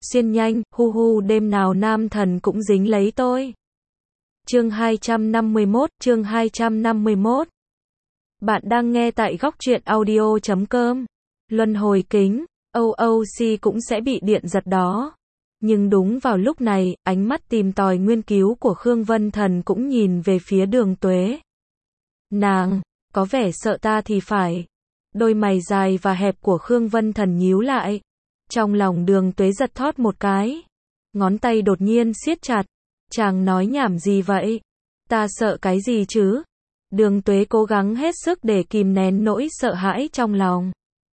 xuyên nhanh, hu hu đêm nào nam thần cũng dính lấy tôi. Chương 251. Bạn đang nghe tại góc truyện audio.com. Luân hồi kính, OOC cũng sẽ bị điện giật đó. Nhưng đúng vào lúc này, ánh mắt tìm tòi nguyên cứu của Khương Vân Thần cũng nhìn về phía Đường Tuế. Nàng, có vẻ sợ ta thì phải. Đôi mày dài và hẹp của Khương Vân Thần nhíu lại. Trong lòng Đường Tuế giật thót một cái. Ngón tay đột nhiên siết chặt. Chàng nói nhảm gì vậy? Ta sợ cái gì chứ? Đường Tuế cố gắng hết sức để kìm nén nỗi sợ hãi trong lòng.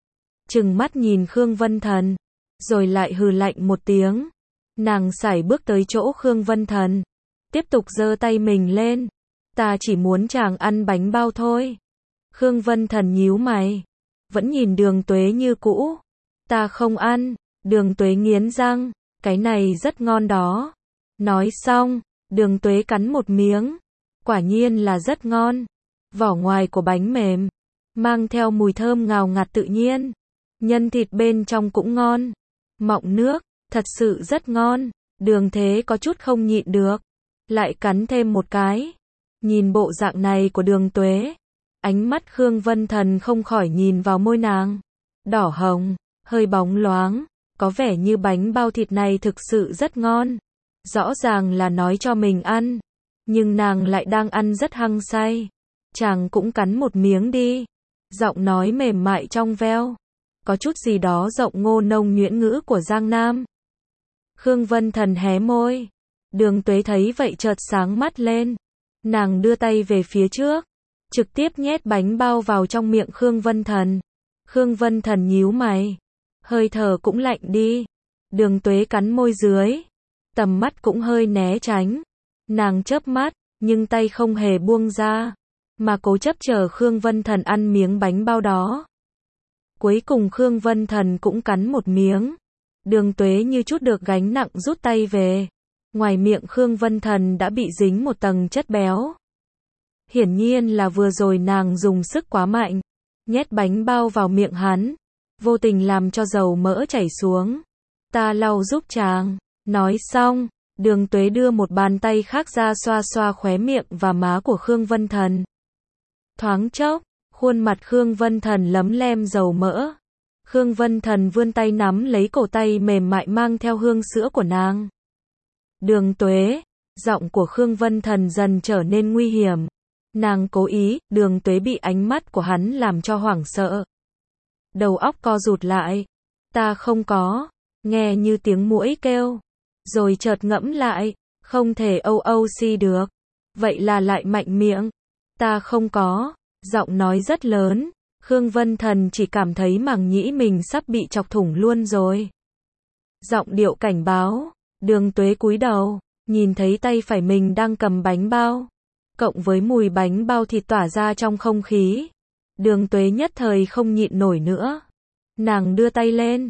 Trừng mắt nhìn Khương Vân Thần, rồi lại hừ lạnh một tiếng. Nàng sải bước tới chỗ Khương Vân Thần, tiếp tục giơ tay mình lên. Ta chỉ muốn chàng ăn bánh bao thôi. Khương Vân Thần nhíu mày, vẫn nhìn Đường Tuế như cũ. Ta không ăn. Đường Tuế nghiến răng, cái này rất ngon đó. Nói xong, Đường Tuế cắn một miếng. Quả nhiên là rất ngon. Vỏ ngoài của bánh mềm, mang theo mùi thơm ngào ngạt tự nhiên. Nhân thịt bên trong cũng ngon, mọng nước, thật sự rất ngon. Đường Thế có chút không nhịn được, lại cắn thêm một cái. Nhìn bộ dạng này của Đường Tuế, ánh mắt Khương Vân Thần không khỏi nhìn vào môi nàng. Đỏ hồng, hơi bóng loáng, có vẻ như bánh bao thịt này thực sự rất ngon. Rõ ràng là nói cho mình ăn, nhưng nàng lại đang ăn rất hăng say. Chàng cũng cắn một miếng đi. Giọng nói mềm mại trong veo, có chút gì đó giọng ngô nông nhuyễn ngữ của Giang Nam. Khương Vân Thần hé môi. Đường Tuế thấy vậy chợt sáng mắt lên. Nàng đưa tay về phía trước, trực tiếp nhét bánh bao vào trong miệng Khương Vân Thần. Khương Vân Thần nhíu mày, hơi thở cũng lạnh đi. Đường Tuế cắn môi dưới, tầm mắt cũng hơi né tránh. Nàng chớp mắt, nhưng tay không hề buông ra, mà cố chấp chờ Khương Vân Thần ăn miếng bánh bao đó. Cuối cùng Khương Vân Thần cũng cắn một miếng. Đường Tuế như chút được gánh nặng rút tay về. Ngoài miệng Khương Vân Thần đã bị dính một tầng chất béo. Hiển nhiên là vừa rồi nàng dùng sức quá mạnh, nhét bánh bao vào miệng hắn, vô tình làm cho dầu mỡ chảy xuống. Ta lau giúp chàng. Nói xong, Đường Tuế đưa một bàn tay khác ra xoa xoa khóe miệng và má của Khương Vân Thần. Thoáng chốc, khuôn mặt Khương Vân Thần lấm lem dầu mỡ. Khương Vân Thần vươn tay nắm lấy cổ tay mềm mại mang theo hương sữa của nàng. Đường Tuế, giọng của Khương Vân Thần dần trở nên nguy hiểm. Nàng cố ý. Đường Tuế bị ánh mắt của hắn làm cho hoảng sợ. Đầu óc co rụt lại. Ta không có. Nghe như tiếng muỗi kêu. Rồi chợt ngẫm lại, không thể OOC được. Vậy là lại mạnh miệng. Ta không có. Giọng nói rất lớn. Khương Vân Thần chỉ cảm thấy màng nhĩ mình sắp bị chọc thủng luôn rồi. Giọng điệu cảnh báo. Đường Tuế cúi đầu, nhìn thấy tay phải mình đang cầm bánh bao, cộng với mùi bánh bao thịt tỏa ra trong không khí. Đường Tuế nhất thời không nhịn nổi nữa. Nàng đưa tay lên,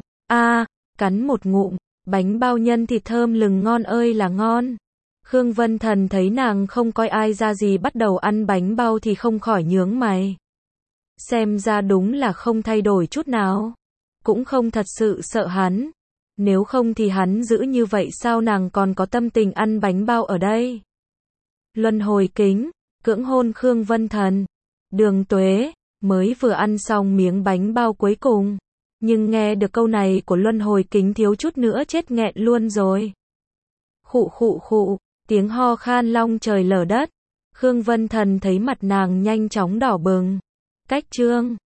cắn một ngụm, bánh bao nhân thịt thơm lừng ngon ơi là ngon. Khương Vân Thần thấy nàng không coi ai ra gì bắt đầu ăn bánh bao thì không khỏi nhướng mày. Xem ra đúng là không thay đổi chút nào. Cũng không thật sự sợ hắn. Nếu không thì hắn giữ như vậy sao nàng còn có tâm tình ăn bánh bao ở đây. Luân hồi kính, cưỡng hôn Khương Vân Thần. Đường Tuế, mới vừa ăn xong miếng bánh bao cuối cùng. Nhưng nghe được câu này của luân hồi kính thiếu chút nữa chết nghẹn luôn rồi. Khụ khụ khụ, tiếng ho khan long trời lở đất. Khương Vân Thần thấy mặt nàng nhanh chóng đỏ bừng. Cách chương